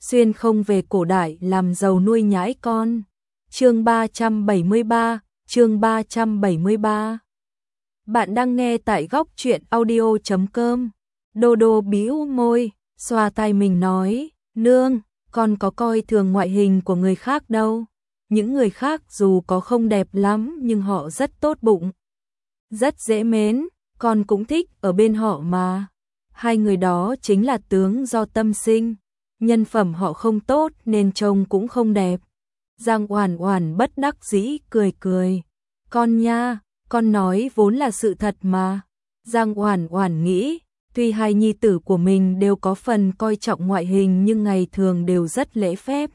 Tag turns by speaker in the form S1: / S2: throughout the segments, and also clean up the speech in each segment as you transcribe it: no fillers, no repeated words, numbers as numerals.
S1: xuyên không về cổ đại làm giàu nuôi nhãi con. Chương 373, chương 373. Bạn đang nghe tại góc truyện audio.com. Đô đô bĩu môi, xoa tay mình nói, nương, con có coi thường ngoại hình của người khác đâu. Những người khác dù có không đẹp lắm nhưng họ rất tốt bụng, rất dễ mến, con cũng thích ở bên họ mà. Hai người đó chính là tướng do tâm sinh, nhân phẩm họ không tốt nên trông cũng không đẹp. Giang Oản Oản bất đắc dĩ cười cười. Con nha, con nói vốn là sự thật mà. Giang Oản Oản nghĩ, tuy hai nhi tử của mình đều có phần coi trọng ngoại hình nhưng ngày thường đều rất lễ phép.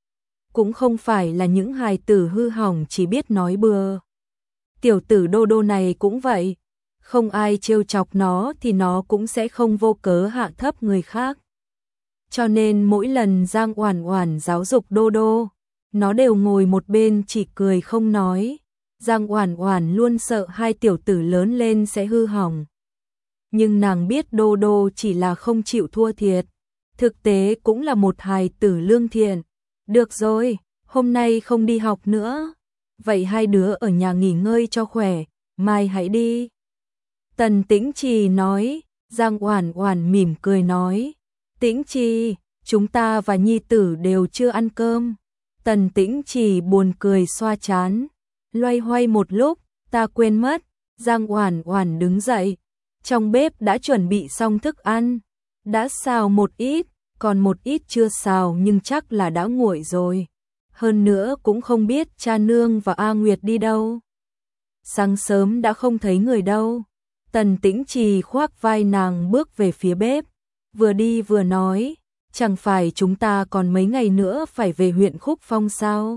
S1: Cũng không phải là những hài tử hư hỏng chỉ biết nói bừa. Tiểu tử Đô Đô này cũng vậy, không ai trêu chọc nó thì nó cũng sẽ không vô cớ hạ thấp người khác. Cho nên mỗi lần Giang Oản Oản giáo dục Đô Đô, nó đều ngồi một bên chỉ cười không nói. Giang Oản Oản luôn sợ hai tiểu tử lớn lên sẽ hư hỏng. Nhưng nàng biết Đô Đô chỉ là không chịu thua thiệt, thực tế cũng là một hài tử lương thiện. Được rồi, hôm nay không đi học nữa, vậy hai đứa ở nhà nghỉ ngơi cho khỏe, mai hãy đi. Tần Tĩnh Trì nói. Giang Oản Oản mỉm cười nói, Tĩnh Trì, chúng ta và nhi tử đều chưa ăn cơm. Tần Tĩnh Trì buồn cười xoa trán, loay hoay một lúc, ta quên mất. Giang Oản Oản đứng dậy, trong bếp đã chuẩn bị xong thức ăn, đã xào một ít, còn một ít chưa xào nhưng chắc là đã nguội rồi. Hơn nữa cũng không biết cha nương và A Nguyệt đi đâu. Sáng sớm đã không thấy người đâu. Tần Tĩnh Trì khoác vai nàng bước về phía bếp, vừa đi vừa nói, chẳng phải chúng ta còn mấy ngày nữa phải về huyện Khúc Phong sao?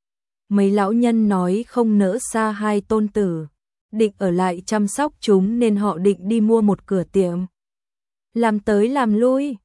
S1: Mấy lão nhân nói không nỡ xa hai tôn tử, định ở lại chăm sóc chúng nên họ định đi mua một cửa tiệm. Làm tới làm lui,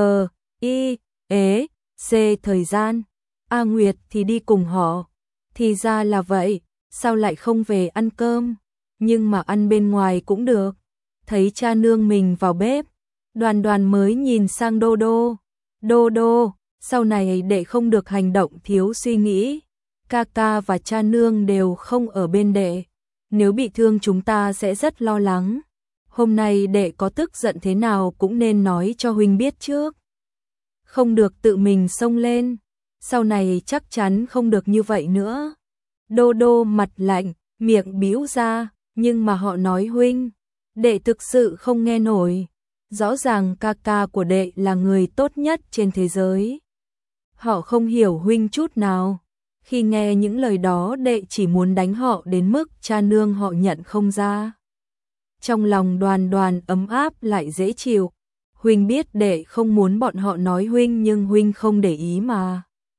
S1: thời gian. A Nguyệt thì đi cùng họ. Thì ra là vậy, sao lại không về ăn cơm? Nhưng mà ăn bên ngoài cũng được. Thấy cha nương mình vào bếp, Đoàn Đoàn mới nhìn sang Đô Đô. Đô Đô, sau này đệ không được hành động thiếu suy nghĩ. Ca ca và cha nương đều không ở bên đệ. Nếu bị thương chúng ta sẽ rất lo lắng. Hôm nay đệ có tức giận thế nào cũng nên nói cho huynh biết trước. Không được tự mình xông lên. Sau này chắc chắn không được như vậy nữa. Đô Đô mặt lạnh, miệng bĩu ra, nhưng mà họ nói huynh, đệ thực sự không nghe nổi. Rõ ràng ca ca của đệ là người tốt nhất trên thế giới. Họ không hiểu huynh chút nào. Khi nghe những lời đó đệ chỉ muốn đánh họ đến mức cha nương họ nhận không ra. Trong lòng Đoàn Đoàn ấm áp lại dễ chịu. Huynh biết đệ không muốn bọn họ nói huynh nhưng huynh không để ý mà.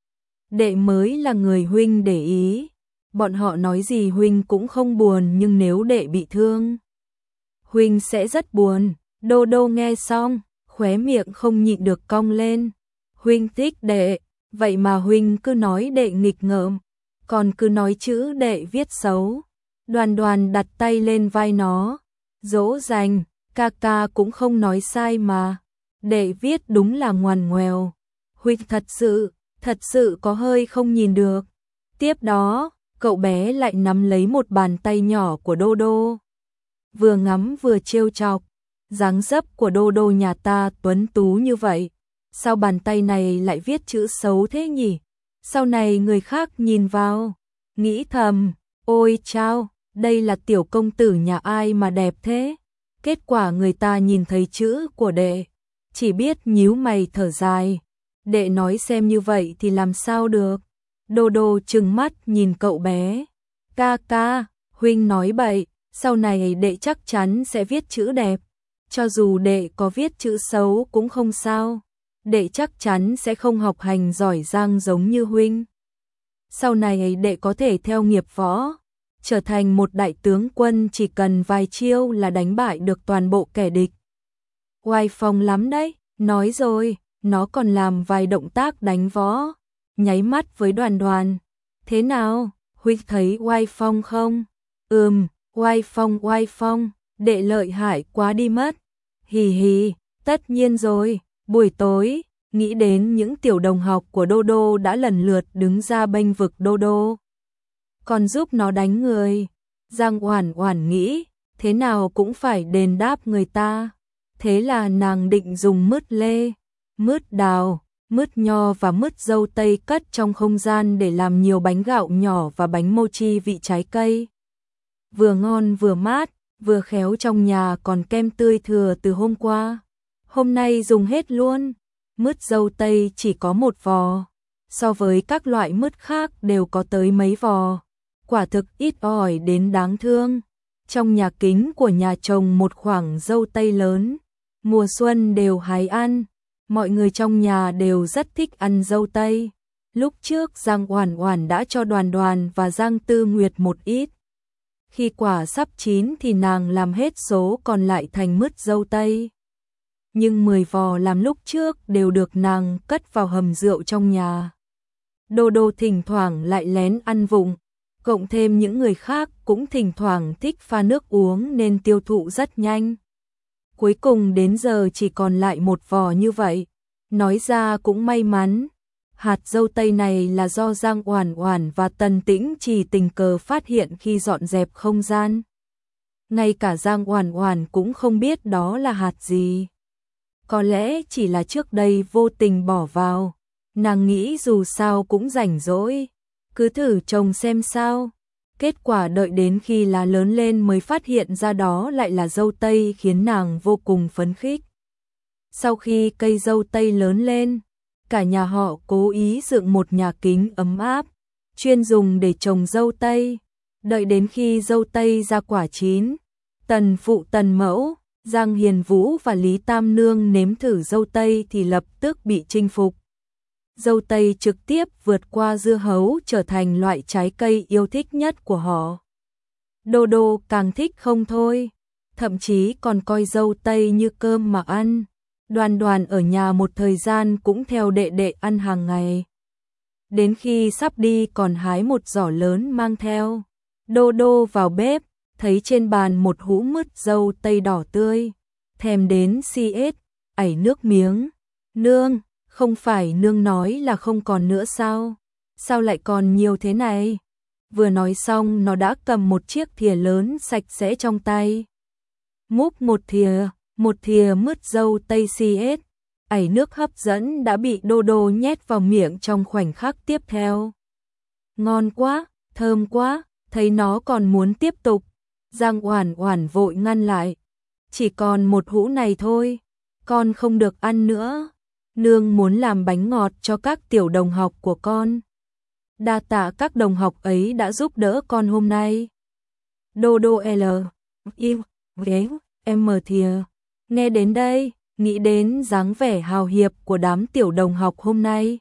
S1: Đệ mới là người huynh để ý. Bọn họ nói gì huynh cũng không buồn nhưng nếu đệ bị thương, huynh sẽ rất buồn. Đô Đô nghe xong, khóe miệng không nhịn được cong lên. Huynh thích đệ, vậy mà huynh cứ nói đệ nghịch ngợm, còn cứ nói chữ đệ viết xấu. Đoàn Đoàn đặt tay lên vai nó, dỗ dành, ca ca cũng không nói sai mà. Đệ viết đúng là ngoằn ngoèo. Huynh thật sự có hơi không nhìn được. Tiếp đó, cậu bé lại nắm lấy một bàn tay nhỏ của Đô Đô. Vừa ngắm vừa trêu chọc, dáng dấp của Đô Đô nhà ta tuấn tú như vậy. Sao bàn tay này lại viết chữ xấu thế nhỉ? Sau này người khác nhìn vào, nghĩ thầm, ôi chao, đây là tiểu công tử nhà ai mà đẹp thế? Kết quả người ta nhìn thấy chữ của đệ, chỉ biết nhíu mày thở dài. Đệ nói xem như vậy thì làm sao được? Đô Đô trừng mắt nhìn cậu bé. Ca ca, huynh nói bậy, sau này đệ chắc chắn sẽ viết chữ đẹp. Cho dù đệ có viết chữ xấu cũng không sao. Đệ chắc chắn sẽ không học hành giỏi giang giống như huynh. Sau này đệ có thể theo nghiệp võ, trở thành một đại tướng quân chỉ cần vài chiêu là đánh bại được toàn bộ kẻ địch. Oai phong lắm đấy, nói rồi, nó còn làm vài động tác đánh võ, nháy mắt với Đoàn Đoàn. Thế nào, huynh thấy oai phong không? Oai phong, đệ lợi hại quá đi mất. Hì hì, tất nhiên rồi, buổi tối, nghĩ đến những tiểu đồng học của Dodo đã lần lượt đứng ra bênh vực Dodo, còn giúp nó đánh người. Giang Oản Oản nghĩ, thế nào cũng phải đền đáp người ta. Thế là nàng định dùng mứt lê, mứt đào, mứt nho và mứt dâu tây cất trong không gian để làm nhiều bánh gạo nhỏ và bánh mochi vị trái cây. Vừa ngon vừa mát, vừa khéo, trong nhà còn kem tươi thừa từ hôm qua. Hôm nay dùng hết luôn. Mứt dâu tây chỉ có một vò, so với các loại mứt khác đều có tới mấy vò. Quả thực ít ỏi đến đáng thương. Trong nhà kính của nhà trồng một khoảng dâu tây lớn, mùa xuân đều hái ăn. Mọi người trong nhà đều rất thích ăn dâu tây. Lúc trước Giang Oản Oản đã cho Đoàn Đoàn và Giang Tư Nguyệt một ít. Khi quả sắp chín thì nàng làm hết số còn lại thành mứt dâu tây. Nhưng 10 vò làm lúc trước đều được nàng cất vào hầm rượu trong nhà. Dodo thỉnh thoảng lại lén ăn vụng, cộng thêm những người khác cũng thỉnh thoảng thích pha nước uống nên tiêu thụ rất nhanh. Cuối cùng đến giờ chỉ còn lại một vò như vậy. Nói ra cũng may mắn. Hạt dâu tây này là do Giang Oản Oản và Tần Tĩnh Trì tình cờ phát hiện khi dọn dẹp không gian. Ngay cả Giang Oản Oản cũng không biết đó là hạt gì. Có lẽ chỉ là trước đây vô tình bỏ vào. Nàng nghĩ dù sao cũng rảnh rỗi, cứ thử trồng xem sao. Kết quả đợi đến khi lá lớn lên mới phát hiện ra đó lại là dâu tây, khiến nàng vô cùng phấn khích. Sau khi cây dâu tây lớn lên, cả nhà họ cố ý dựng một nhà kính ấm áp, chuyên dùng để trồng dâu tây. Đợi đến khi dâu tây ra quả chín, Tần Phụ Tần Mẫu, Giang Hiền Vũ và Lý Tam Nương nếm thử dâu tây thì lập tức bị chinh phục. Dâu tây trực tiếp vượt qua dưa hấu trở thành loại trái cây yêu thích nhất của họ. Dodo càng thích không thôi, thậm chí còn coi dâu tây như cơm mà ăn. Đoàn Đoàn ở nhà một thời gian cũng theo đệ đệ ăn hàng ngày. Đến khi sắp đi còn hái một giỏ lớn mang theo. Dodo vào bếp, thấy trên bàn một hũ mứt dâu tây đỏ tươi. Thèm đến CS, ảy nước miếng. Nương, không phải nương nói là không còn nữa sao? Sao lại còn nhiều thế này? Vừa nói xong nó đã cầm một chiếc thìa lớn sạch sẽ trong tay. Múc một thìa mứt dâu tây CS, ảy nước hấp dẫn đã bị Dodo nhét vào miệng trong khoảnh khắc tiếp theo. Ngon quá, thơm quá, thấy nó còn muốn tiếp tục. Giang Oản Oản vội ngăn lại. Chỉ còn một hũ này thôi, con không được ăn nữa. Nương muốn làm bánh ngọt cho các tiểu đồng học của con. Đa tạ các đồng học ấy đã giúp đỡ con hôm nay. Dodo L. Im. Ghế. M. Thìa. Nghe đến đây, nghĩ đến dáng vẻ hào hiệp của đám tiểu đồng học hôm nay.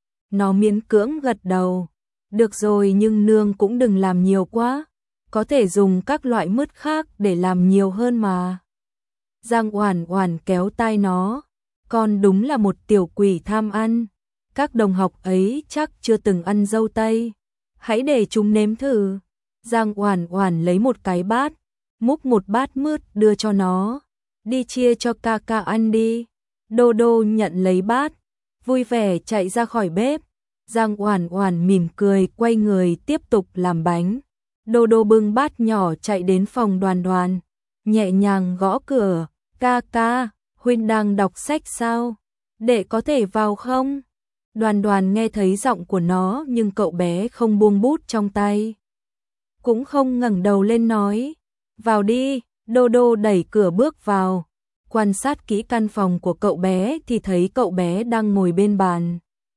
S1: Nó miễn cưỡng gật đầu. Được rồi, nhưng nương cũng đừng làm nhiều quá. Có thể dùng các loại mứt khác để làm nhiều hơn mà. Giang Oản Oản kéo tai nó. Con đúng là một tiểu quỷ tham ăn. Các đồng học ấy chắc chưa từng ăn dâu tây. Hãy để chúng nếm thử. Giang Oản Oản lấy một cái bát, múc một bát mứt đưa cho nó. Đi chia cho ca ca ăn đi. Dodo nhận lấy bát, vui vẻ chạy ra khỏi bếp. Giang Oản Oản mỉm cười quay người tiếp tục làm bánh. Dodo bưng bát nhỏ chạy đến phòng Đoàn Đoàn, nhẹ nhàng gõ cửa. Ca ca, huynh đang đọc sách sao? Đệ có thể vào không? Đoàn Đoàn nghe thấy giọng của nó nhưng cậu bé không buông bút trong tay, cũng không ngẩng đầu lên nói. Vào đi. Dodo đẩy cửa bước vào, quan sát kỹ căn phòng của cậu bé thì thấy cậu bé đang ngồi bên bàn.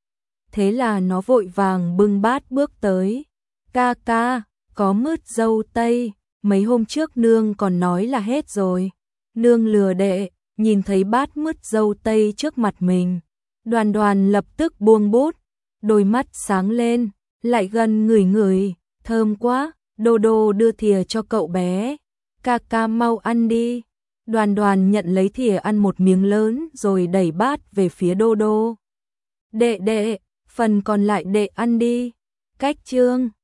S1: Thế là nó vội vàng bưng bát bước tới. Ca ca, có mứt dâu tây, mấy hôm trước nương còn nói là hết rồi. Nương lừa đệ. Nhìn thấy bát mứt dâu tây trước mặt mình, Đoàn Đoàn lập tức buông bút, đôi mắt sáng lên, lại gần ngửi ngửi, thơm quá. Dodo đưa thìa cho cậu bé. Ca ca mau ăn đi. Đoàn Đoàn nhận lấy thìa ăn một miếng lớn rồi đẩy bát về phía Dodo. Đệ, phần còn lại đệ ăn đi. Cách chương